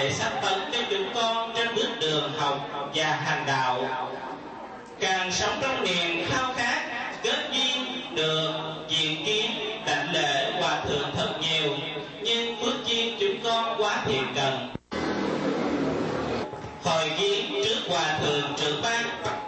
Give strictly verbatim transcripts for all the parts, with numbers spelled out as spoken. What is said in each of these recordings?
để xác tấn cho chúng con trên bước đường học và hành đạo, càng sống trong niềm khao khát kết duyên được diện kiến đảnh lễ hòa thượng thật nhiều, nhưng phước duyên chúng con quá thiệt cần. Hồi viếng trước hòa thượng trưởng ban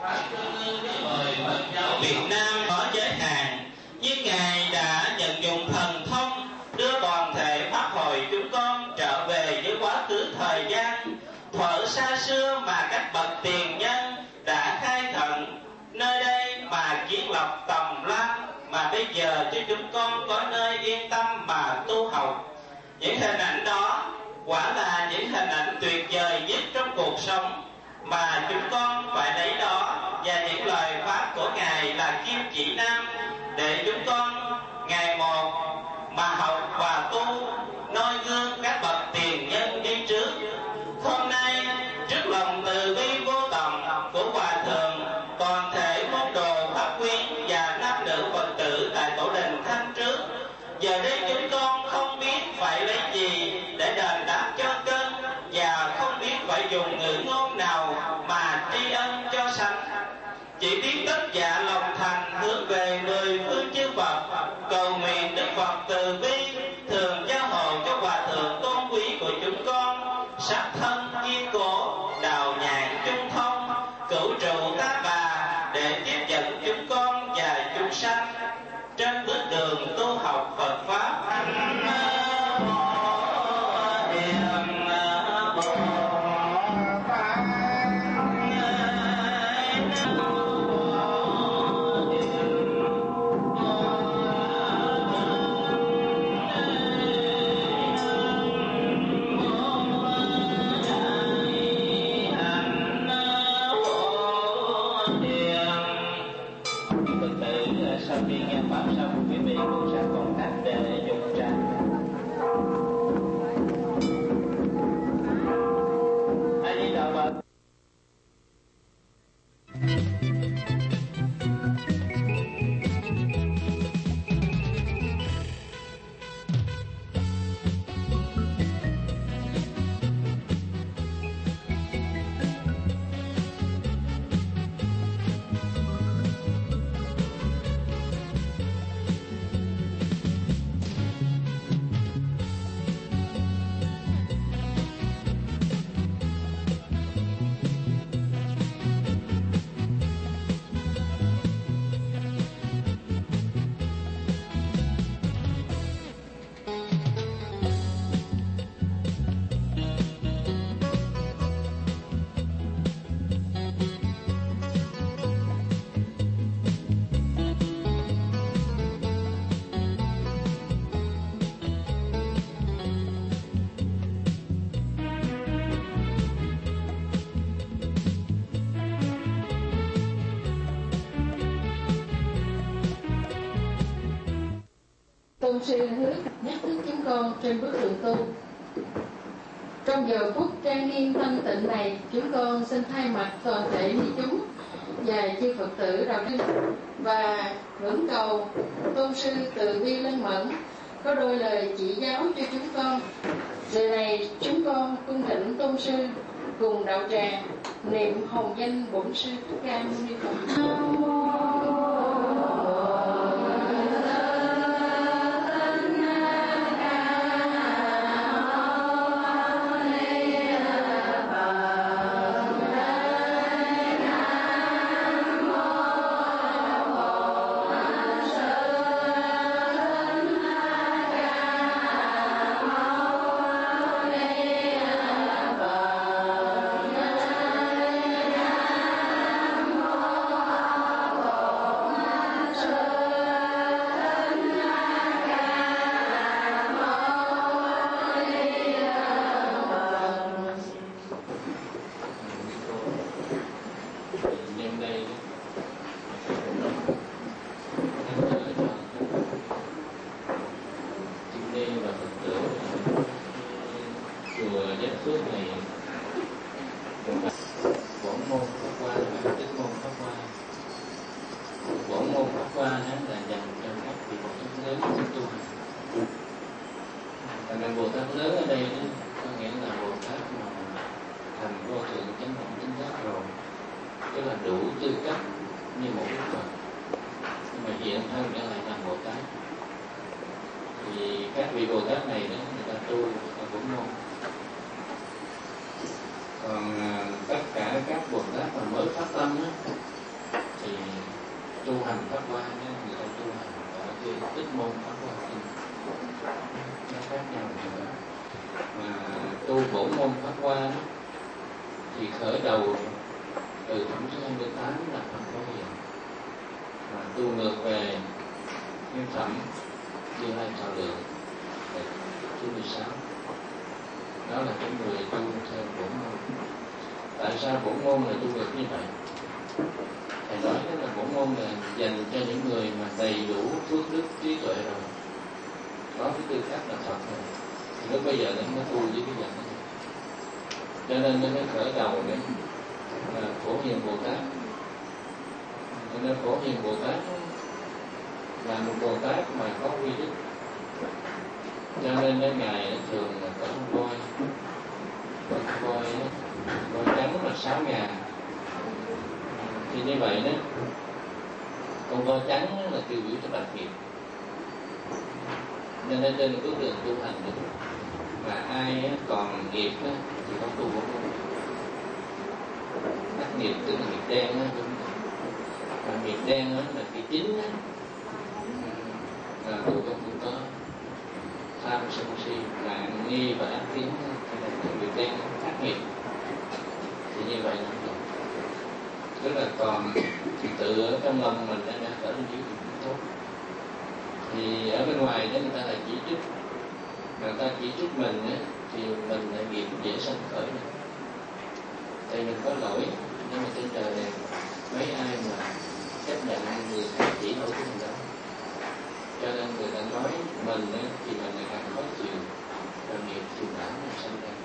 Việt Nam có giới hạn, nhưng ngài đã vận dụng thần thông đưa toàn thể pháp hội chúng con trở về với quá khứ thời gian thuở xa xưa mà các bậc tiền nhân đã khai thận nơi đây mà kiến lập tầm lan, mà bây giờ cho chúng con có nơi yên tâm mà tu học. Những hình ảnh đó quả là những hình ảnh tuyệt vời nhất trong cuộc sống mà chúng con phải lấy đó, và những lời pháp của ngài là kim chỉ nam để chúng con ngày một mà học và tu, noi gương các bậc tiền nhân đi trước. Hôm nay trước lòng từ bi vô tận của hòa thượng, toàn thể môn đồ pháp quyến và nam nữ Phật tử tại tổ đình Thanh Trước, giờ đây chúng con không biết phải lấy gì để đền đáp cho cơn, và không biết phải dùng ngữ ngôn nào mà tri ân cho sanh. Chỉ biết tất dạ lòng thành hướng về mười phương chư Phật, cầu nguyện Đức Phật từ bi thường gia hộ cho hòa thượng tôn quý của chúng con sắc thân kiên cố, đạo nhãn trung thông, cửu trụ ta bà, để tiếp dẫn chúng con và chúng sanh trên bước đường tu học Phật pháp. Sau khi nghe pháp xong, quý vị cũng sẽ còn cách để dùng trà. A Di Đà Phật. Tôn sư hứa nhắc thức chúng con trên bước đường tu. Trong giờ phút trang nghiêm thanh tịnh này, chúng con xin thay mặt toàn thể ni chúng và chư Phật tử đạo trinh và ngưỡng cầu tôn sư từ bi linh mẫn có đôi lời chỉ giáo cho chúng con. Giờ này chúng con cung thỉnh tôn sư cùng đạo tràng niệm hồng danh bổn sư Thích Ca Mâu Ni Phật. Bồ Tát lớn ở đây có nghĩa là Bồ Tát mà hành pháp hoa nhé, người ta tu hành ở cái ít môn pháp hoa kinh nó khác nhau nữa. Mà tu bổn môn pháp hoa thì khởi đầu từ phẩm thứ hai mươi tám là phẩm Phổ Hiền, mà tu ngược về nguyên phẩm Như Lai Thọ Lượng thứ mười sáu. Đó là cái người tu theo bổn môn. Tại sao bổn môn là tu ngược như vậy? Thầy nói đó là bổn môn là dành cho những người mà đầy đủ phước đức trí tuệ rồi, có cái tư cách là Phật rồi, thì lúc bây giờ nó mới tu với cái dạng này. Cho nên nó mới khởi đầu đấy là Phổ Hiền Bồ Tát. Cho nên Phổ Hiền Bồ Tát là một Bồ Tát mà có uy đức. Cho nên cái Ngài thường là có con voi, con voi voi trắng là sáu ngàn. Thì như vậy đó, con voi trắng là tiêu biểu cho bạch nghiệp. Nên ở trên bước đường tu hành được. Mà ai còn nghiệp đó, thì không tu bổn môn. Ác nghiệp tức là nghiệp đen đó, mà nghiệp đen đó là cái chính đó, là tu không cũng có tham sân si, mạng nghi và ác kiến, cho nên cái nghiệp đen ác nghiệp. Thì như vậy là tức là còn tự ở trong lòng mình đã đã trở nên những chuyện tốt. Thì ở bên ngoài đó người ta là chỉ trích, người ta chỉ trích mình á, thì mình lại nghiệp dễ sanh khởi này. Tại mình có lỗi, nhưng mà trên trời này mấy ai mà chấp nhận người khác chỉ lỗi của mình đâu. Cho nên người ta nói mình á, thì mình lại càng khó chịu, và nghiệp phiền não nó sanh ra.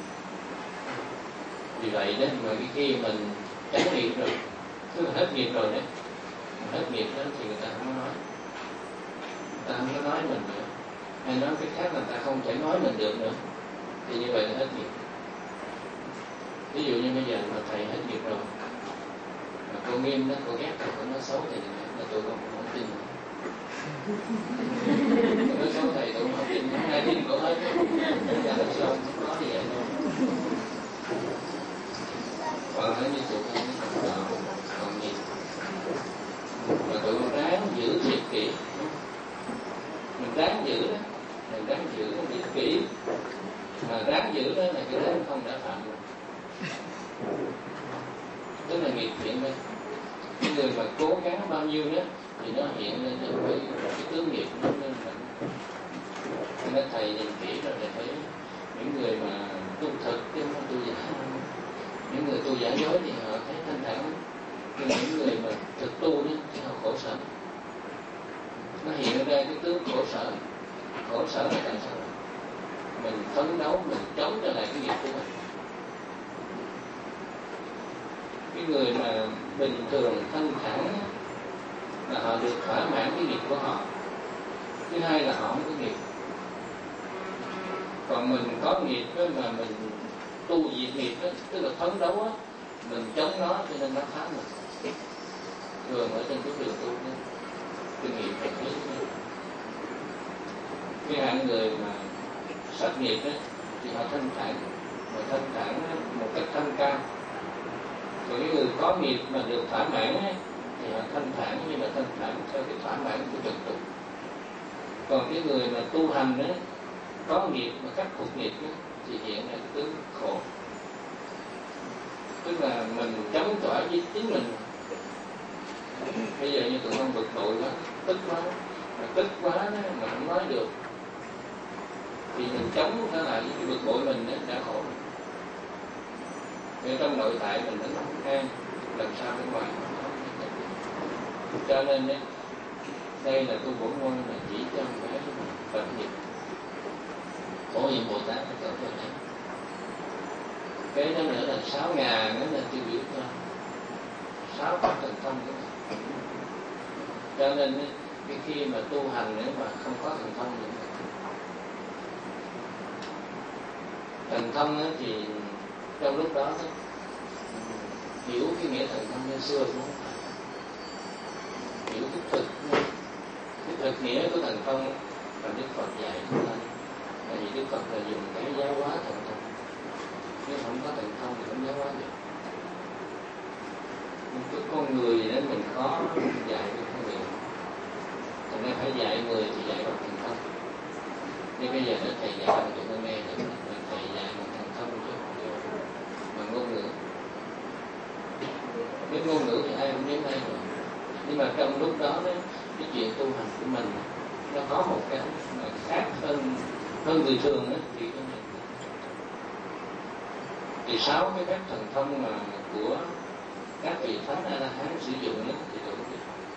Vì vậy đó, mà cái khi mình tránh nghiệp rồi, tức là hết nghiệp rồi đấy, hết nghiệp đó thì người ta không có nói, người ta không có nói mình nữa, hay nói cái khác là người ta không thể nói mình được nữa, thì như vậy là hết nghiệp. Ví dụ như bây giờ mà thầy hết nghiệp rồi, mà cô Nghiêm đó, cô ghét thầy, cô nói xấu thầy, là tôi không không tin. Cô nói xấu thầy tôi không tin, không ai tin cô hết. Dạ là sao không có như vậy đâu. Còn nó như tụi con nó còn đạo, còn nghiệp. Mà tụi con ráng giữ thiệt kỹ. Mình ráng giữ đó, mình ráng giữ nó thiệt kỹ. Mà ráng giữ đó là cái ráng không đã phạm rồi. Tức là nghiệp hiện đây. Cái người mà cố gắng bao nhiêu đó thì nó hiện lên được cái, cái tướng nghiệp nó lên mạnh. Nên thầy nhìn kỹ rồi để thấy những người mà tu thực chứ không tu giả. Những người tu giả dối thì họ thấy thanh thản, nhưng những người mà thực tu đó thì họ khổ sở. Nó hiện ra cái tướng khổ sở. Khổ sở là tại sao? Mình phấn đấu, mình chống trở lại cái nghiệp của mình. Cái người mà bình thường thanh thản là họ được thỏa mãn cái nghiệp của họ. Thứ hai là họ không có nghiệp. Còn mình có nghiệp đó mà mình tu diệt nghiệp đó, tức là phấn đấu á, mình chống nó cho nên nó phá mình. Thường ở trên cái đường tu đó, cái nghiệp là thế. Cái hạng người mà sát nghiệp đó thì họ thanh thản, mà thanh thản một cách thanh cao. Còn cái người có nghiệp mà được thỏa mãn ấy, thì họ thanh thản, nhưng mà thanh thản theo cái thỏa mãn của trần tục. Còn cái người mà tu hành ấy, có nghiệp mà khắc phục nghiệp ấy, thì hiện ra cái tướng khổ. Tức là mình chống chọi với chính mình. Bây giờ như tụi con bực bội quá, tức quá, mà tức quá đó, mà không nói được, thì mình chống nó lại với cái bực bội mình ấy, đã khổ. Vì trong nội tại mình nó không an, làm sao bên ngoài không có. Cho nên ấy, đây là tu bổn môn là chỉ cho cái Phật nghiệp. Phổ Hiền Bồ Tát nó có cho đấy. Cái đó nữa là sáu ngàn đó là tiêu biểu cho sáu pháp thần thông của mình. Cho nên ấy, cái khi mà tu hành nếu mà không có thần thông nữa, thần thông ấy thì trong lúc đó ấy, hiểu cái nghĩa thần thông như xưa cũng không phải. Hiểu cái thực, cái thực nghĩa của thần thông là Đức Phật dạy chúng ta. Tại vì Đức Phật là dùng cái giáo hóa thần thông. Nếu không có thần thông thì không giáo hóa được. Cái con người đó mình khó dạy được. nên phải dạy người thì dạy bằng thần thông. Nhưng bây giờ nó thầy dạy bằng tụi nó nghe được, thầy dạy bằng thần thông chứ không bằng ngôn ngữ. Biết ngôn ngữ thì ai cũng biết ngay rồi. Nhưng mà trong lúc đó, đó cái chuyện tu hành của mình nó có một cái mà khác hơn hơn người thường đó, thì thì sáu cái phép thần thông mà của các vị thánh A La Hán sử dụng đó, thì tôi biết.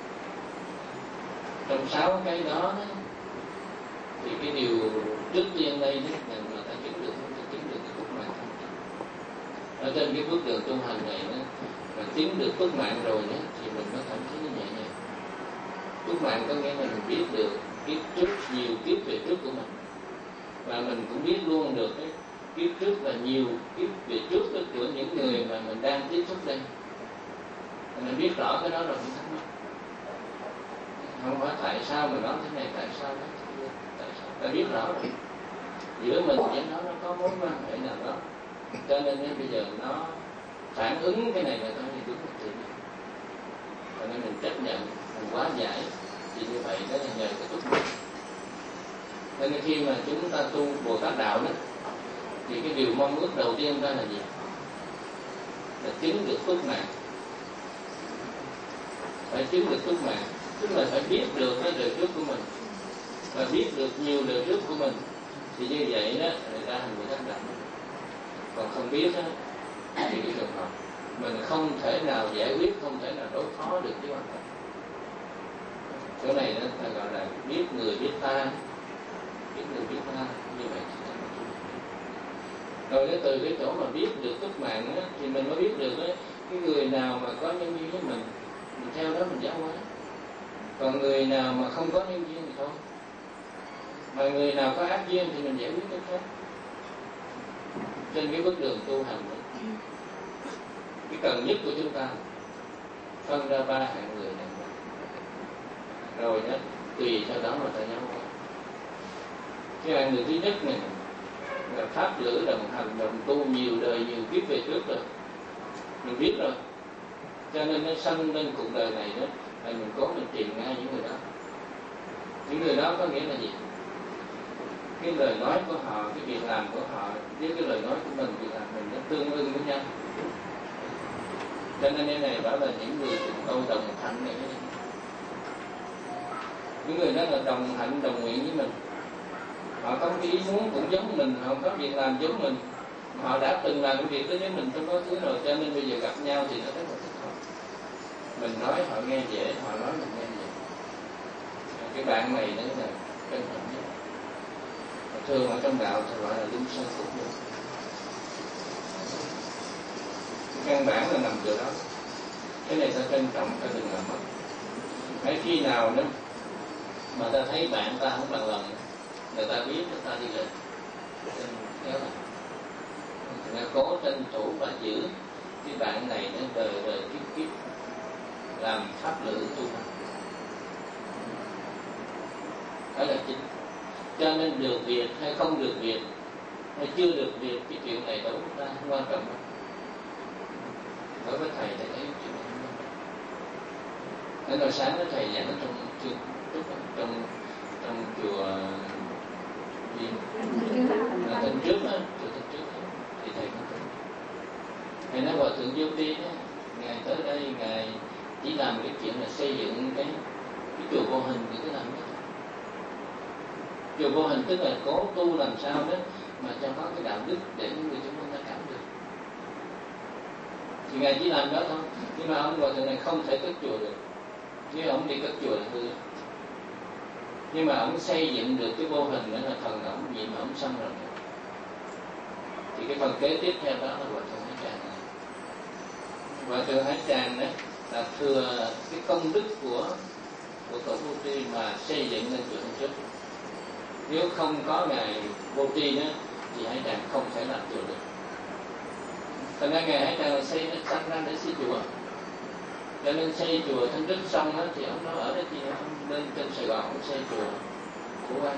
Trong sáu cái đó, đó thì cái điều trước tiên đây đó là mà ta chứng được ta chứng được cái phước mạng. Ở trên cái bước đường tu hành này đó, mà chứng được phước mạng rồi đó, thì mình mới cảm thấy nhẹ nhàng. Phước mạng có nghĩa là mình biết được kiếp trước nhiều kiếp về trước của mình, và mình cũng biết luôn được cái kiếp trước là nhiều kiếp về trước của những người mà mình đang tiếp xúc đây. Mình biết rõ cái đó rồi mình thắc mắc. Không phải tại sao mà nói thế này, tại sao nói thế kia, tại sao? Ta biết rõ rồi. Giữa mình với nó nó có mối quan hệ nào đó. Cho nên bây giờ nó phản ứng cái này là thôi thì đúng là tự nhiên. Cho nên mình chấp nhận, mình quá giải. Thì như vậy đó là nhờ cái túc mạng. Cho nên khi mà chúng ta tu Bồ Tát Đạo đó, thì cái điều mong ước đầu tiên đó là gì? Là chứng được phước mạng. Phải chứng được phước mạng, tức là phải biết được cái đời trước của mình và biết được nhiều đời trước của mình, thì như vậy đó người ta thành Bồ Tát Đạo. Còn không biết đó, thì cái trường hợp mình không thể nào giải quyết, không thể nào đối phó được với hoàn cảnh. Chỗ này đó ta gọi là biết người biết ta, biết người biết ta, như vậy. Rồi cái từ cái chỗ mà biết được túc mạng á, thì mình mới biết được ấy, cái người nào mà có nhân duyên với mình, mình theo đó mình giáo hóa. Còn người nào mà không có nhân duyên thì thôi. Mà người nào có ác duyên thì mình giải quyết cái khác. Trên cái bước đường tu hành đó, cái cần nhất của chúng ta phân ra ba hạng người này. Rồi đó, tùy theo đó mà ta giáo hóa. Cái hạng người thứ nhất này là pháp lữ đồng hành đồng tu nhiều đời nhiều kiếp về trước rồi, mình biết rồi, cho nên nó sanh lên cuộc đời này đó là mình cố mình tìm ngay những người đó. Những người đó có nghĩa là gì? Cái lời nói của họ, cái việc làm của họ với cái lời nói của mình, việc làm mình nó tương ưng với nhau. Cho nên cái này bảo là những người cùng câu đồng hạnh này. Những người đó là đồng hạnh đồng nguyện với mình. Họ có cái ý muốn cũng giống mình, họ có việc làm giống mình, họ đã từng làm cái việc đó với mình trong quá khứ rồi, cho nên bây giờ gặp nhau thì nó rất là thích hợp. Mình nói họ nghe dễ, họ nói mình nghe dễ. Cái bạn này đó là cân trọng nhất. Thường ở trong đạo thì gọi là linh sơ phục vụ. Căn bản là nằm chỗ đó. Cái này ta trân trọng, ta đừng làm mất. Hãy khi nào đó mà ta thấy bạn ta không bằng lòng, người ta biết người ta đi lên, kéo lại, người ta cố tranh thủ và giữ cái bạn này nó đời đời kiếp kiếp làm pháp lữ tu hành, đó là chính. Cho nên được việc hay không được việc hay chưa được việc, cái chuyện này đối với ta không quan trọng đâu. Đối với thầy thầy thấy chuyện này không quan trọng. Nên hồi sáng đó thầy giảng ở trong trường trong trong chùa gì là tuần trước á, chùa tuần trước á, thì thầy không thấy. Thầy nói Hòa thượng Vô Ti á, ngài tới đây ngài chỉ làm cái chuyện là xây dựng cái cái chùa vô hình thì cứ làm đó. Chùa vô hình tức là cố tu làm sao đó mà cho có cái đạo đức để những người chúng ta cảm được. Thì ngài chỉ làm đó thôi. Nhưng mà ông Hòa thượng này không thể cất chùa được. Nếu ông đi cất chùa là hư. Nhưng mà ông xây dựng được cái vô hình đó là phần ông gì mà ông xong rồi. Thì cái phần kế tiếp theo đó là Hòa thượng Hải Tràng này. Hòa thượng Hải Tràng đó là thừa cái công đức của của tổ Vô Tri mà xây dựng lên chùa Thanh Trước. Nếu không có ngài Vô Tri nữa thì Hải Tràng không thể làm chùa được. Thành ra ngài Hải Tràng xây nó sanh ra để xây chùa. Cho nên xây chùa Thanh Đức xong đó, thì ông nói ở đây thì ông lên trên Sài Gòn ông xây chùa Phổ Quang.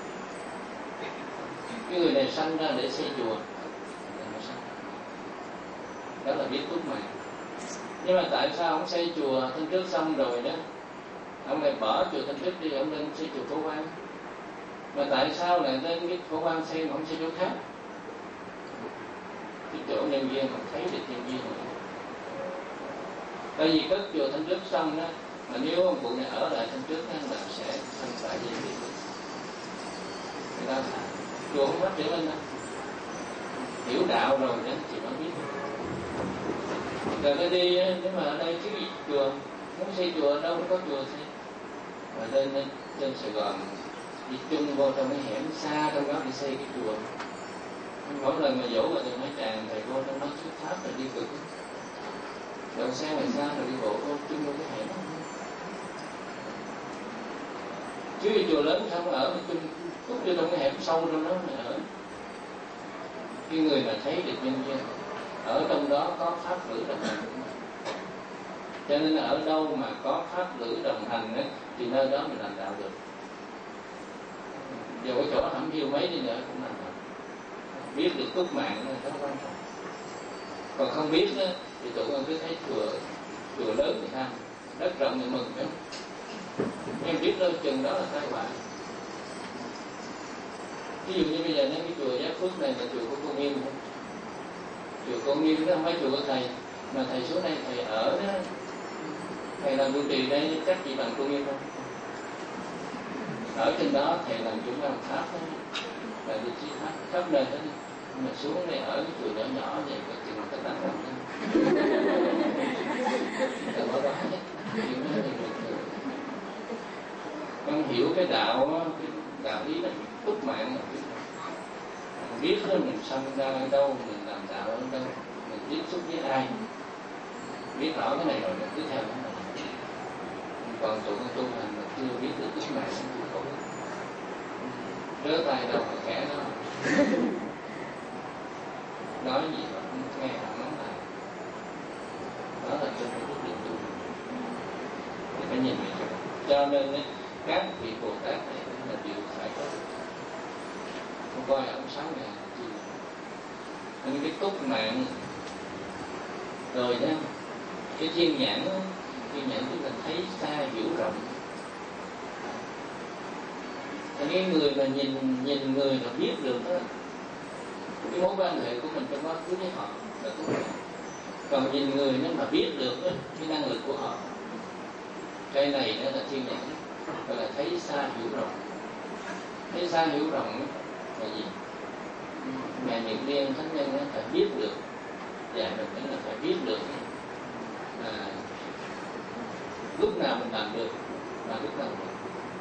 Cái người này sanh ra để xây chùa, đó là biết túc mạng. Nhưng mà tại sao ông xây chùa Thanh Trước xong rồi đó, ông lại bỏ chùa Thanh Đức đi, ông lên xây chùa Phổ Quang. Mà tại sao lại lên cái Phổ Quang xây mà không xây chỗ khác? Cái chỗ nhân viên không thấy được nhân viên nữa. Tại vì cất chùa Thanh Đức xong đó, mà nếu ông cụ này ở lại Thanh Đức đó, là sẽ không phải gì việc. Người ta chùa không phát triển lên đâu. Hiểu đạo rồi đó chị nó biết. Rồi nó đi, nếu mà ở đây chứ gì chùa, muốn xây chùa ở đâu cũng có chùa xây. Mà lên trên Sài Gòn đi chung vô trong cái hẻm xa trong đó đi xây cái chùa. Mỗi lần mà dỗ là từ mấy tràng thầy cô trong đó xuất tháp rồi đi cực. Đậu xe ngoài xa rồi đi bộ vô chung vô cái hẻm. Chứ đi chùa lớn sao mà ở chung cút vô trong cái hẻm sâu trong đó mà ở. Cái người mà thấy được nhân viên ở trong đó có pháp lữ đồng hành. Cho nên ở đâu mà có pháp lữ đồng hành ấy, thì nơi đó mình làm đạo được. Dù cái chỗ hẩm hiu mấy đi nữa cũng làm được. Biết được túc mạng là rất quan trọng. Còn không biết đó, thì tụi con cứ thấy chùa chùa lớn thì sao, đất rộng thì mừng phải không? Em biết đâu chừng đó là tai họa. Ví dụ như bây giờ cái chùa Giác Phước này là chùa của cô Nghiêm không? Chùa cô Nghiêm đó không phải chùa của thầy, mà thầy xuống đây thầy ở đó, thầy làm trụ trì đây chắc gì bằng cô Nghiêm không? Ở trên đó thầy làm chúng làm tháp đó, là vị trí tháp khắp nơi hết. Mà xuống đây ở cái chùa nhỏ nhỏ vậy có chừng người ta đánh lòng đó. Người ta bỏ đó hết, chuyện đó thì được. Con hiểu cái đạo đó, cái đạo lý đó túc mạng là biết đó mình sanh ra ở đâu, mình làm đạo ở đâu, mình tiếp xúc với ai, biết rõ cái này rồi mình cứ theo nó. Còn tụi con tu hành mà chưa biết được túc mạng thì khổ, rớ tay đâu mà khẽ đó, nói gì mà không nghe hẳn lắm này, đó là trong cái bước đường tu thì phải nhìn về chỗ. Cho nên ấy, các vị Bồ Tát này là điều phải có. Không coi ông sáu ngàn chi. Nên cái túc mạng rồi đó, cái thiên nhãn đó, thiên nhãn tức là thấy xa hiểu rộng. Thì cái người mà nhìn nhìn người là biết được đó, cái mối quan hệ của mình trong quá khứ với họ là túc mạng. Còn nhìn người nếu mà biết được đó, cái năng lực của họ, cái này đó là thiên nhãn, gọi là thấy xa hiểu rộng. Thấy xa hiểu rộng là gì? Ngài Niệm Liên Thánh Nhân đó, phải biết được, dạy mình tính là phải biết được à, lúc nào mình làm được và lúc nào được,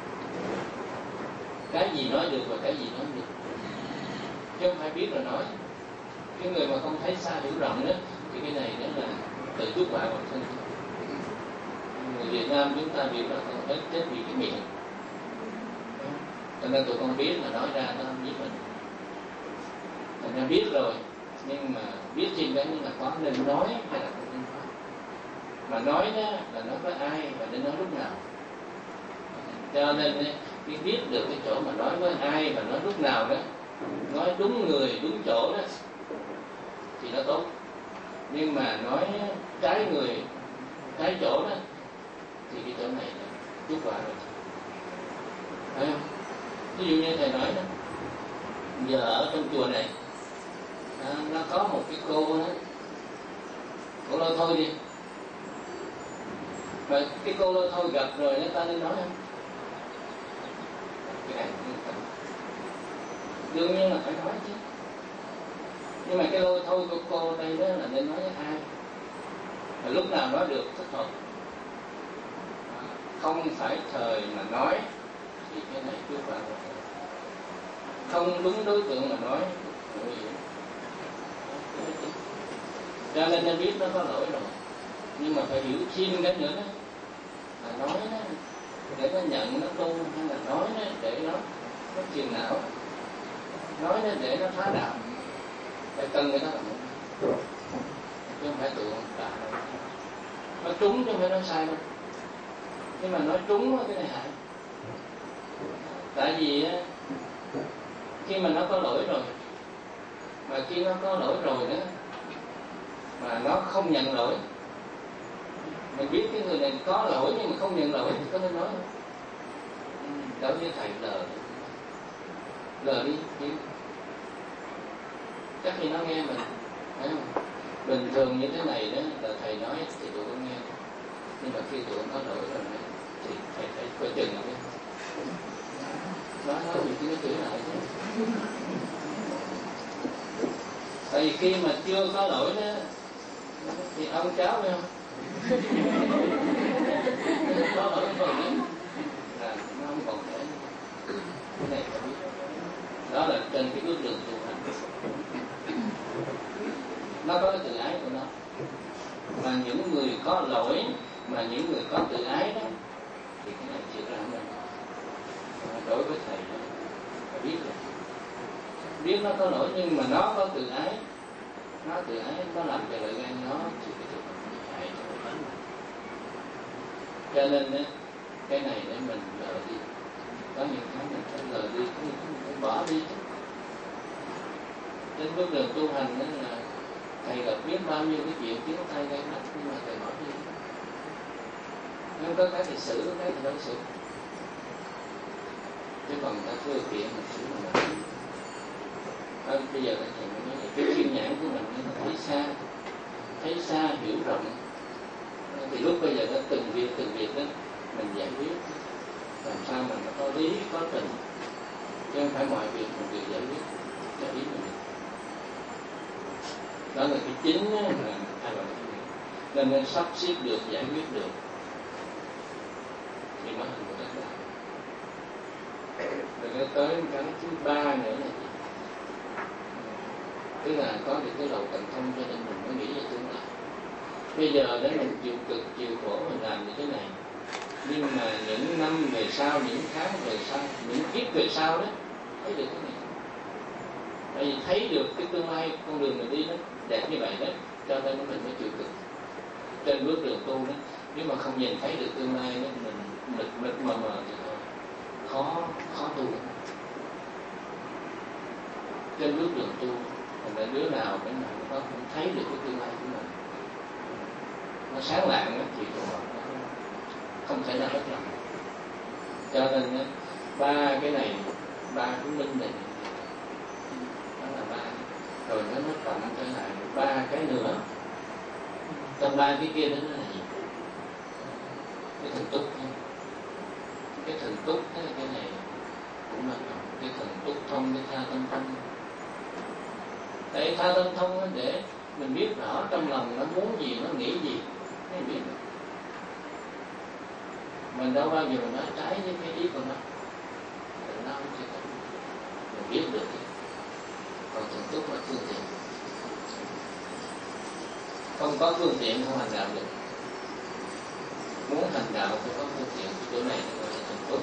cái gì nói được và cái gì nói được, chứ không phải biết là nói. Cái người mà không thấy xa hiểu rộng đó thì cái này đó là tự chuốc họa bản thân. Người Việt Nam chúng ta biết là còn hết chết vì cái miệng, cho nên tụi con biết mà nói ra nó không biết mình. Thành ra biết rồi, nhưng mà biết trên đó là có nên nói hay là không nên nói. Mà nói đó là nói với ai và nên nói lúc nào. Cho nên khi biết được cái chỗ mà nói với ai và nói lúc nào đó, nói đúng người đúng chỗ đó thì nó tốt. Nhưng mà nói trái người trái chỗ đó thì cái chỗ này là chút quả rồi, phải không? Ví dụ như thầy nói đó, giờ ở trong chùa này à, nó có một cái cô đó, cô lôi thôi đi, mà cái cô lôi thôi gặp rồi người ta nên nói không? Cái này đương nhiên là phải nói chứ. Nhưng mà cái lôi thôi của cô đây đó là nên nói với ai, và lúc nào nói được thích hợp, không phải thời mà nói thì cái này chưa phải rồi. Không đúng đối tượng mà nói, cho nên nên biết nó có lỗi rồi, nhưng mà phải hiểu thêm cái nữa đó, là nói đó để nó nhận nó tu, hay là nói đó để nó nó phiền não, nói đó để nó phá đạo, phải cần người ta làm, chứ không phải tự đạo. Nó trúng chứ không phải nói sai đâu, nhưng mà nói trúng cái này hại. Tại vì khi mà nó có lỗi rồi, mà khi nó có lỗi rồi đó mà nó không nhận lỗi, Mình biết cái người này có lỗi nhưng mà không nhận lỗi thì có nên nói không? Đối với thầy lờ lờ đi, đi. Chắc khi nó nghe mình, phải không? Bình thường như thế này đó là thầy nói thì tụi con nghe, nhưng mà khi tụi con có lỗi rồi đó, thì thầy phải coi chừng rồi. Nói nói gì chứ nó chửi lại chứ. Tại vì khi mà chưa có lỗi đó thì ông cháu phải không? Có lỗi rồi đó là nó không còn thể. Cái này phải biết. Đó là trên cái bước đường tu hành. Nó có cái tự ái của nó. Mà những người có lỗi, mà những người có tự ái đó, thì cái này chịu ra mình. Đối với thầy phải biết rồi. Biết nó có lỗi nhưng mà nó có tự ái, nó tự ái nó làm cho lợi gan nó thì cái điều hại cho cái bánh. Cho nên á, cái này để mình lờ đi. Có những cái mình phải lờ đi, có những cái mình phải bỏ đi. Trên bước đường tu hành đó là thầy gặp biết bao nhiêu cái chuyện tiếng tay gây mắt, nhưng mà thầy bỏ đi. Nếu có cái thì xử, có cái thì đâu xử. Chứ còn ta thưa kiện mình xử mình à, bây giờ thầy mới nói là cái kiên nhẫn của mình nó thấy xa, thấy xa hiểu rộng, thì lúc bây giờ nó từng việc từng việc đó mình giải quyết làm sao mà nó có lý có tình, chứ không phải mọi việc một việc giải quyết cho ý mình. Đó là cái chính là thay đổi nên nên sắp xếp được, giải quyết được thì mới thành một tác đạo. Rồi nó tới cái thứ ba nữa là gì? Tức là có được cái đầu tận thông cho nên mình mới nghĩ về tương lai. Bây giờ đấy mình chịu cực, chịu khổ mình làm như thế này, nhưng mà những năm về sau, những tháng về sau, những kiếp về sau đó thấy được cái này. Tại vì thấy được cái tương lai con đường mình đi đó đẹp như vậy đó, cho nên mình mới chịu cực. Trên bước đường tu đó, nếu mà không nhìn thấy được tương lai đó, mình mịt mịt mờ mờ thì khó khó tu. Trên bước đường tu, mình đã đứa nào cái nào nó cũng thấy được cái tương lai của mình, nó sáng lạng đó, thì tụi nó không thể nào hết lòng. Cho nên đó, ba cái này, ba cái minh này, đó là ba. Rồi nó nó cộng trở lại ba cái nữa. Trong ba cái kia đó là gì? Cái thần túc. Cái thần túc cái này cũng là cái thần túc thông, cái tha tâm thông. Tại tha tâm thông để mình biết rõ trong lòng nó muốn gì, nó nghĩ gì, mới biết được. Mình đâu bao giờ mình nói trái với cái ý của nó, mình nói chứ mình biết được. Còn thần túc là phương tiện. Không có phương tiện không hành đạo được. Muốn hành đạo phải có phương tiện, chỗ này gọi là thần túc.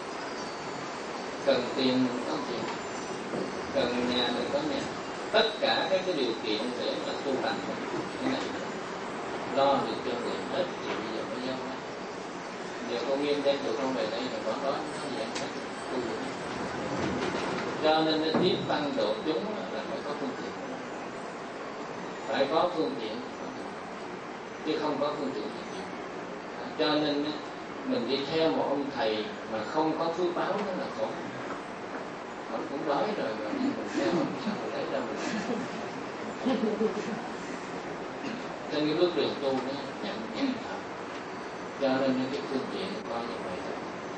Cần tiền có tiền, cần nhà mình có nhà. Tất cả các cái điều kiện để mà tu hành cái này lo được cho người hết thì bây giờ mới giao hết. Giờ con Nghiêm đem tụi con về đây là có đó nó dạng hết tu được. Cho nên nó tiếp tăng độ chúng là phải có phương tiện, phải có phương tiện chứ không có phương tiện gì. Cho nên mình đi theo một ông thầy mà không có phước báo đó là khổ. Ông cũng đói rồi mà mình theo ông sao mà lấy ra mình. Trên cái bước đường tu nó nhận nhận thật. Cho nên cái phương tiện có như vậy thôi.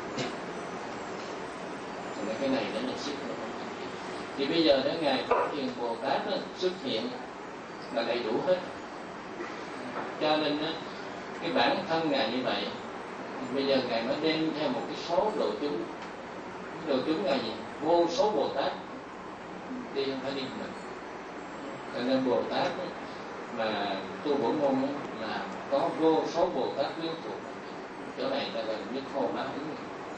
Thì cái này đó là ship nó không thực hiện. Thì bây giờ đến ngày Phật Hiền Bồ Tát đó, xuất hiện là đầy đủ hết. Cho nên đó, cái bản thân Ngài như vậy, bây giờ Ngài mới đem theo một cái số độ chúng. Độ chúng là gì? Vô số Bồ Tát đi không phải đi mình. Cho nên Bồ Tát đó, mà tu bổ môn đó, là có vô số Bồ Tát quyến thuộc. Chỗ này ta gọi là nhất khô bá ứng.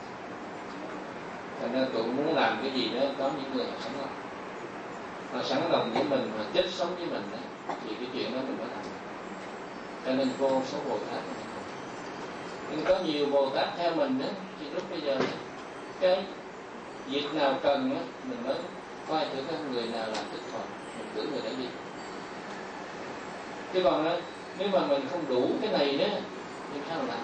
Cho nên tụi muốn làm cái gì đó có những người họ sẵn lòng, họ sẵn lòng với mình, họ chết sống với mình đó, thì cái chuyện đó mình có làm. Cho nên vô số Bồ Tát. Nhưng có nhiều Bồ Tát theo mình đó, thì lúc bây giờ cái việc nào cần đó, mình mới coi thử các người nào làm thích hợp, mình cử người đó đi. Chứ còn đó, nếu mà mình không đủ cái này đó, thì sao làm?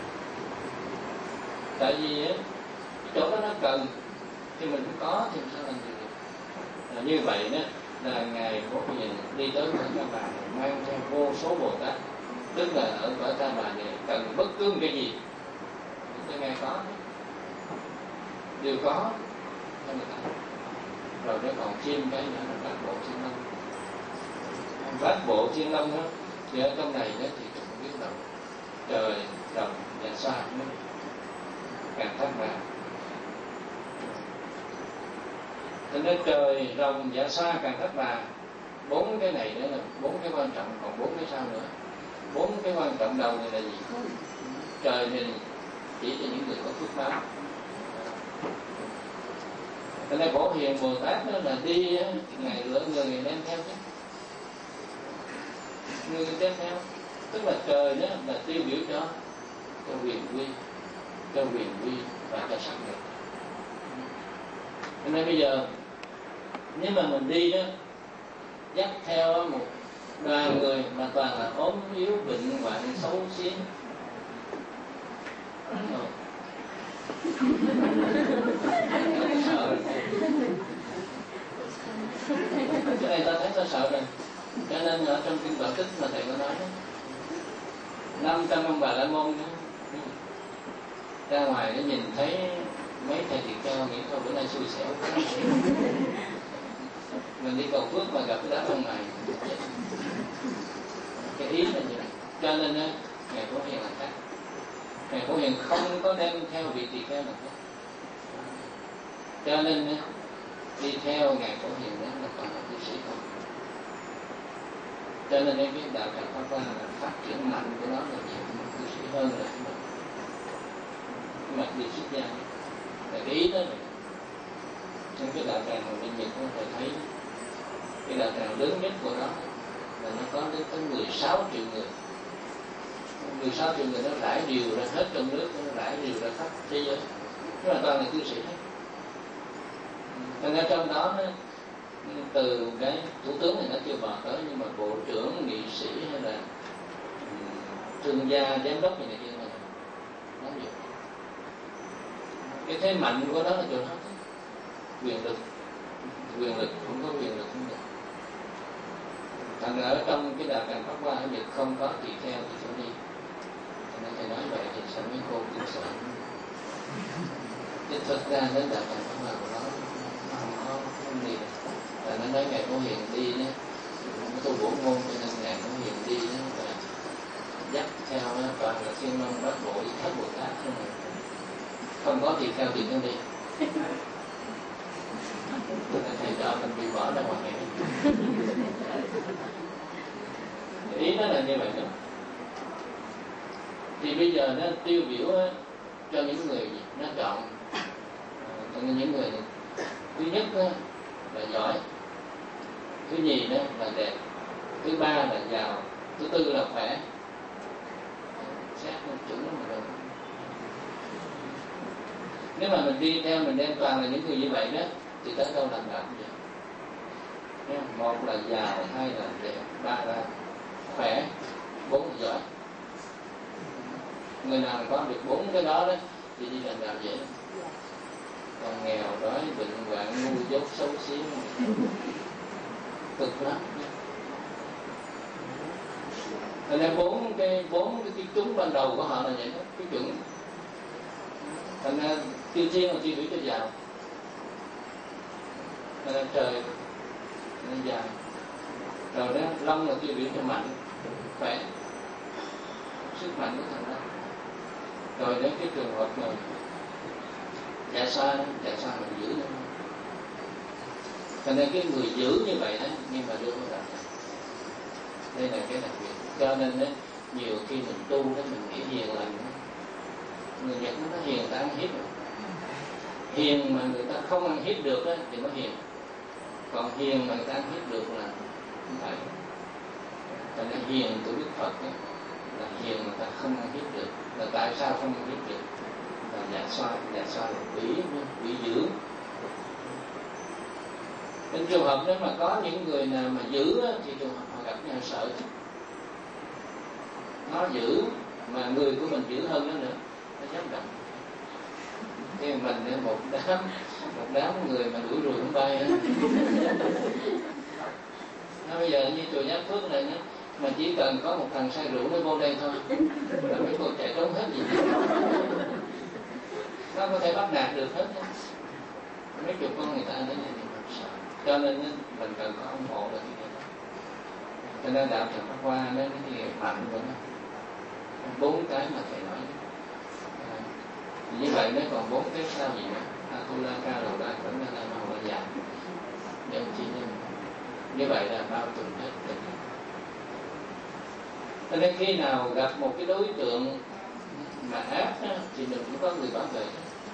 Tại vì á, chỗ đó nó cần thì mình cũng có thì sao làm được? À, như vậy đó là ngài Phổ Hiền đi tới cõi Ta Bà này mang theo vô số Bồ Tát, tức là ở cõi Ta Bà này cần bất cứ cái gì chúng ta ngài có, đều có cho người ta. Rồi nó còn thêm cái nữa là bát bộ thiên long. Bát bộ thiên long đó thì ở trong này đó thì không biết đâu trời rồng và sao nó càng thắt ra. Thế nên trời rồng và xa càng thắt ra, bốn cái này đó là bốn cái quan trọng, còn bốn cái sao nữa. Bốn cái quan trọng đầu này là gì? Trời này chỉ cho những người có phước báo. Thế nên Phổ Hiền Bồ Tát đó là đi ngày lỡ người ngày đem theo chứ, người đem theo, tức là trời đó là tiêu biểu cho cho quyền quy, cho quyền quy và cho sắc nghiệp. Thế nên bây giờ nếu mà mình đi đó dắt theo một đoàn người mà toàn là ốm yếu bệnh hoạn xấu xí, sợ cái này ta thấy ta sợ rồi. Cho nên ở trong kinh Bảo Tích mà thầy có nói đó, năm trăm ông bà la môn đó, ra ngoài để nhìn thấy mấy thầy tỳ kheo nghĩ thôi bữa nay xui xẻo mình đi cầu phước mà gặp cái đám ông này. Cái ý là như vậy. Cho nên á, ngài Phổ Hiền là khác. Ngài Phổ Hiền không có đem theo vị tỳ kheo nào khác. Cho nên á, đi theo ngài Phổ Hiền đó là còn là cư sĩ không. Cho nên cái đạo tràng Pháp Hoa là phát triển mạnh của nó là nhiều cư sĩ hơn là cái mặt cái mặt đi xuất gia. Là cái ý đó rồi. Trong cái đạo tràng mà bên Nhật có thể thấy cái đạo tràng lớn nhất của nó là nó có đến tới mười sáu triệu người. mười sáu triệu người nó rải đều ra hết trong nước, nó rải đều ra khắp thế giới. Nó là toàn là cư sĩ hết. Thành ra trong đó nó, từ cái thủ tướng thì nó chưa vào tới, nhưng mà bộ trưởng, nghị sĩ hay là thương gia, giám đốc gì này kia là nó nhiều. Cái thế mạnh của nó là chỗ đó, quyền lực, quyền lực không có quyền lực không được. Thành ra ở trong cái đạo tràng Pháp Hoa ở Nhật không có tỳ kheo thì chỗ đi. Thành ra thầy nói vậy thì sợ mấy cô cũng sợ. Chứ thực ra đến đạo tràng Pháp Hoa của nó nó không có không gì. Là nó nói ngài Phổ Hiền đi nhé, nó tu bổ môn cho nên ngài Phổ Hiền đi nhé, và dắt theo nó toàn là thiên long bát bộ với thất Bồ Tát không, không có tỳ kheo thì nó đi. Thầy cho mình bị bỏ ra ngoài này. Ý nó là như vậy đó. Thì bây giờ nó tiêu biểu cho những người gì? Nó chọn cho những người này. Thứ nhất là giỏi, thứ nhì đó là đẹp, thứ ba là giàu, thứ tư là khỏe. Xét một chữ đó mà được. Nếu mà mình đi theo mình đem toàn là những người như vậy đó thì tới đâu làm đạo cũng vậy. Một là giàu, hai là đẹp, ba là khỏe, bốn là giỏi. Người nào có được bốn cái đó đó thì đi làm đạo dễ. Còn nghèo, đói, bệnh hoạn, ngu dốt, xấu xí cực lắm. Thành ra bốn cái bốn cái tiêu chuẩn ban đầu của họ là vậy đó, cái chuẩn. Thành ra tiêu thiên là tiêu biểu cho giàu. Thành ra trời nó dài. Rồi đó long là tiêu biểu cho mạnh, khỏe, sức mạnh của thằng đó. Rồi đến cái trường hợp mà dạ xa, dạ xa mình giữ nữa. Thành ra cái người giữ như vậy đó, nhưng mà đưa vào đạo. Đây là cái đặc biệt. Cho nên đó, nhiều khi mình tu đó mình nghĩ hiền lành đó. Người Nhật nó hiền ta ăn hiếp rồi. Hiền mà người ta không ăn hiếp được đó, thì nó hiền. Còn hiền mà người ta ăn hiếp được là không phải. Thành ra hiền của Đức Phật đó, là hiền mà ta không ăn hiếp được. Là tại sao không ăn hiếp được? Là dạ xoa, dạ xoa là quỷ, quỷ giữ. Trong trường hợp nếu mà có những người nào mà giữ thì trường hợp họ gặp nhau sợ chứ. Nó giữ mà người của mình dữ hơn nó nữa, nó dám động. Thế mình một đám một đám người mà đuổi ruồi không bay. Nó bây giờ như chùa Giác Phước này nhé, mà chỉ cần có một thằng say rượu nó vô đây thôi là mấy cô chạy trốn hết gì. Nó có thể bắt nạt được hết. Mấy chục con người ta đến đây thì mình sợ. Cho nên mình cần có ủng hộ là cái này. Cho nên đạo Tràng Pháp Hoa nó cái gì mạnh của nó. Bốn cái mà thầy nói. À, như vậy nó còn bốn cái sao gì nữa? Atula, Ca, Lầu, Đa, Khẩn, Đa, La, Ma, Hoa, Già. Nhân chi nhân. Như vậy là bao trùm hết tình. Cho nên khi nào gặp một cái đối tượng mà ác á, thì mình cũng có người bảo vệ.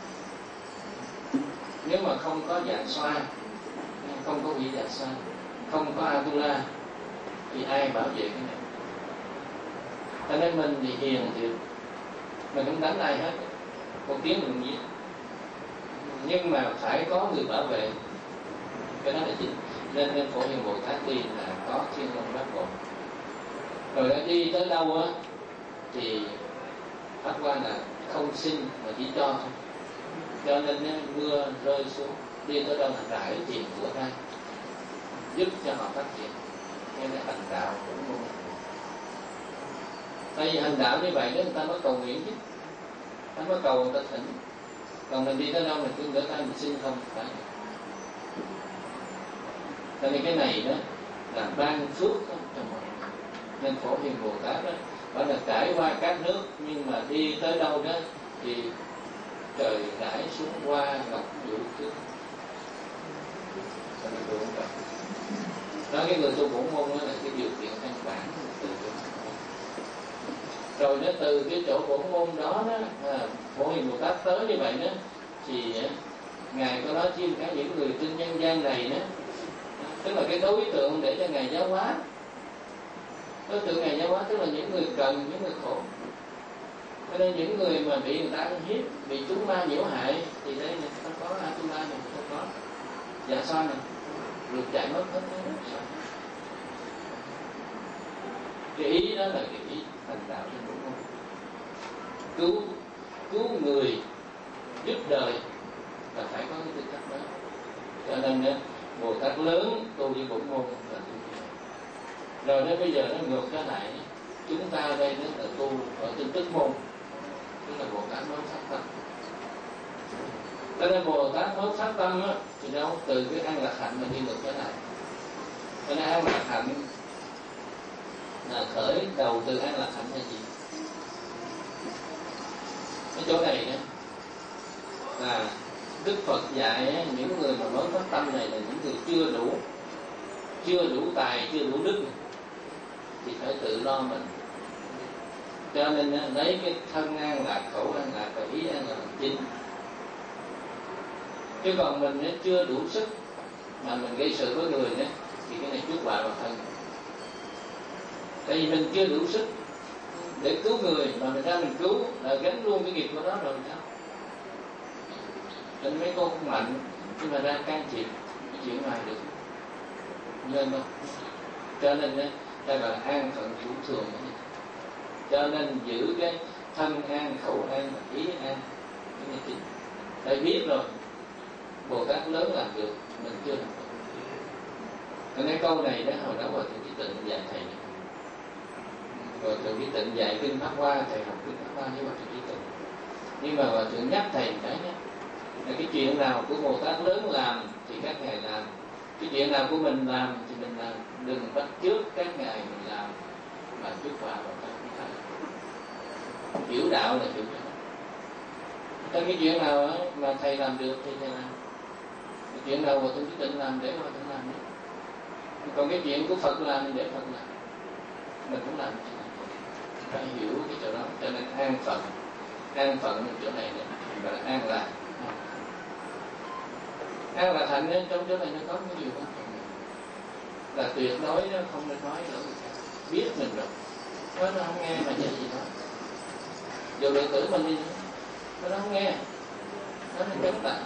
Nếu mà không có dạ xoa, không có vị dạ xoa, không có Atula thì ai bảo vệ cái này? Cho nên mình thì hiền thì mình không đánh ai hết, một tiếng mình giết, nhưng mà phải có người bảo vệ, cái đó là chính. Nên nên Phổ Hiền Bồ Tát đi là có Thiên Long Bát Bộ, rồi đi tới đâu á thì Pháp Hoa là không xin mà chỉ cho thôi. Cho nên mưa rơi xuống, đi tới đâu là rải tiền của ra, giúp cho họ phát triển. Nên là hành đạo cũng luôn. Tại vì hành đạo như vậy đó người ta mới cầu nguyện chứ, người ta mới cầu người ta thỉnh. Còn mình đi tới đâu mình cứ ngửa tay mình xin không phải. Cho nên cái này đó là ban phước đó cho mọi người. Nên Phổ Hiền Bồ Tát đó phải là trải qua các nước, nhưng mà đi tới đâu đó thì trời rải xuống hoa ngọc vũ trước. Đó, cái người tu bổn môn đó là cái điều kiện căn bản từ chỗ. Rồi nó từ cái chỗ bổn môn đó đó, à, Phổ Hiền Bồ Tát tới như vậy đó thì ngài có nói thêm cả những người trên nhân gian này đó, tức là cái đối tượng để cho ngài giáo hóa. Đối tượng ngài giáo hóa tức là những người cần, những người khổ. Cho nên những người mà bị người ta ăn hiếp, bị chúng ma nhiễu hại thì đây này ta có Atula này, ta có dạ xoa này, được chạy mất hết cái đó. Cái ý đó là cái ý thành đạo trên đúng không? Cứu cứu người, giúp đời là phải có cái tư cách đó. Cho nên đó, Bồ Tát lớn tu với bổn môn là tu. Rồi đến bây giờ nó ngược trở lại, chúng ta đây nó là tu ở trên tức môn, tức là Bồ Tát mới phát tâm. Cho nên Bồ Tát mới phát tâm á, thì đâu từ cái an lạc hạnh mà đi ngược trở lại. Cho nên an lạc hạnh là khởi đầu từ an lạc hạnh là gì? Cái chỗ này đó là Đức Phật dạy những người mà mới phát tâm này là những người chưa đủ, chưa đủ tài, chưa đủ đức thì phải tự lo mình. Cho nên lấy cái thân an lạc, khẩu an lạc và ý an lạc là chính. Chứ còn mình chưa đủ sức mà mình gây sự với người nữa thì cái này chuốc họa vào thân. Tại vì mình chưa đủ sức để cứu người mà mình ra mình cứu là gánh luôn cái nghiệp của đó rồi sao? Nên mấy cô không mạnh nhưng mà ra can thiệp cái chuyện ngoài được nên không. Cho nên đây là an phận thủ thường. Cho nên giữ cái thân an, khẩu an và ý an, cái này chính. Tại biết rồi Bồ Tát lớn làm được, mình chưa làm được. Còn cái câu này đó hồi đó Hòa Thượng Trí Tịnh dạy thầy này. Hòa Thượng Trí Tịnh dạy kinh Pháp Hoa, thầy học kinh Pháp Hoa với Hòa Thượng Trí Tịnh. Nhưng mà Hòa Thượng nhắc thầy cái nhé, là cái chuyện nào của Bồ Tát lớn làm thì các ngài làm, cái chuyện nào của mình làm thì mình làm, đừng bắt chước các ngài mình làm mà trước qua vào các thầy. Hiểu đạo là hiểu đạo. Trong cái chuyện nào mà thầy làm được thì thầy làm, cái chuyện nào Hòa Thượng Trí Tịnh làm để Hòa Thượng làm được. Còn cái chuyện của Phật làm thì để Phật làm, mình cũng làm. Phải hiểu cái chỗ đó. Cho nên an phận, an phận chỗ này gọi là an lạc. An lạc hạnh nên trong chỗ này nó có cái điều quan trọng là tuyệt đối nó không nên nói nữa. Biết mình rồi nó nó không nghe mà vậy gì đó. Dù đệ tử mình đi nó không nghe, nó nên chống lại.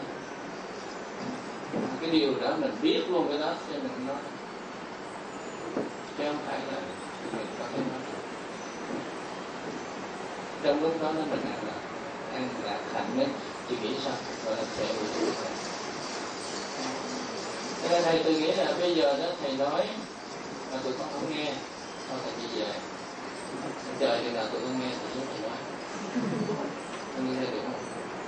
Cái điều đó mình biết luôn cái đó cho mình nói, chứ không phải là mình có thể nói. trong lúc đó nó mình ăn là ăn lạc hạnh đấy, thì nghĩ sao gọi là thể hữu chủ. Thế nên thầy tôi nghĩ là bây giờ đó thầy nói mà tụi con không nghe, thôi thầy đi về. Chờ chừng nào tụi con nghe thì chúng thầy nói. Con nghĩ thầy được không?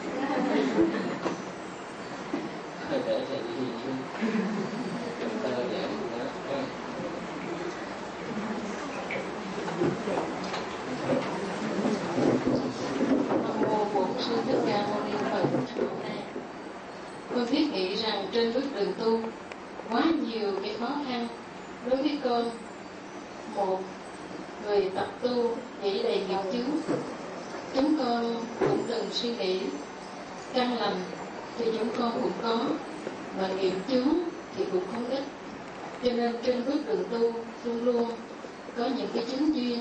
Thầy để thầy đi chứ. Chúng ta dạy tụi nó. Nam mô Bổn Sư Thích Ca Mâu Ni Phật. Con thiết nghĩ rằng trên bước đường tu quá nhiều cái khó khăn đối với con. Một, người tập tu nghĩ đầy nghiệp chướng, chúng con cũng từng suy nghĩ căn lành thì chúng con cũng có, mà nghiệp chướng thì cũng không ít. Cho nên trên bước đường tu luôn luôn có những cái chứng duyên.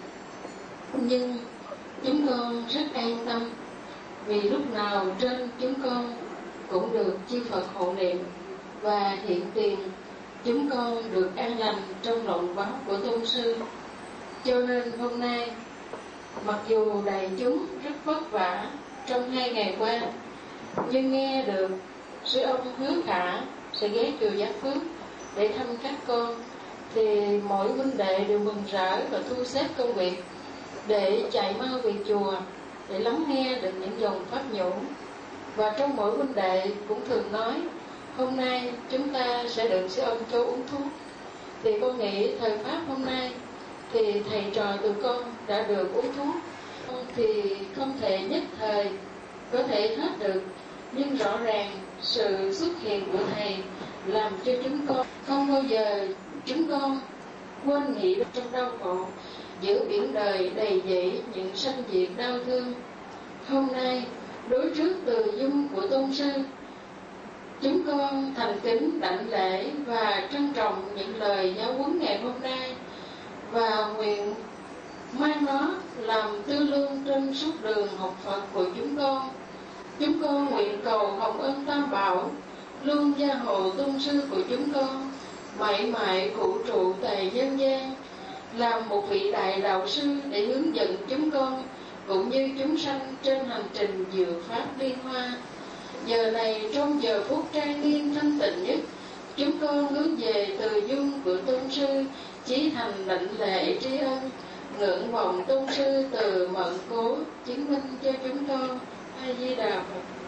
Nhưng chúng con rất an tâm vì lúc nào trên chúng con cũng được chư Phật hộ niệm và hiện tiền chúng con được an lành trong lòng báo của tôn sư. Cho nên hôm nay mặc dù đại chúng rất vất vả trong hai ngày qua, nhưng nghe được sư ông hứa khả sẽ ghé chùa Giác Phước để thăm các con, thì mỗi huynh đệ đều mừng rỡ và thu xếp công việc để chạy mau về chùa để lắng nghe được những dòng pháp nhũ. Và trong mỗi huynh đệ cũng thường nói hôm nay chúng ta sẽ được sư ông cho uống thuốc. Thì con nghĩ thời pháp hôm nay thì thầy trò tụi con đã được uống thuốc, thì không thể nhất thời có thể hết được, nhưng rõ ràng sự xuất hiện của thầy làm cho chúng con không bao giờ chúng con quên nghĩ trong đau khổ, giữa biển đời đầy dẫy những sanh diệt đau thương. Hôm nay đối trước từ dung của tôn sư, chúng con thành kính đảnh lễ và trân trọng những lời giáo huấn ngày hôm nay, và nguyện mang nó làm tư lương trên suốt đường học Phật của chúng con. Chúng con nguyện cầu hồng ân Tam Bảo luôn gia hộ tôn sư của chúng con mãi mãi cụ trụ tại nhân gian, làm một vị đại đạo sư để hướng dẫn chúng con cũng như chúng sanh trên hành trình diệu pháp liên hoa. Giờ này trong giờ phút trang nghiêm thanh tịnh nhất, chúng con hướng về từ dung của tôn sư, chí thành đảnh lễ tri ân, ngưỡng vọng tôn sư từ mận cố chứng minh cho chúng con. A Di Đà Phật.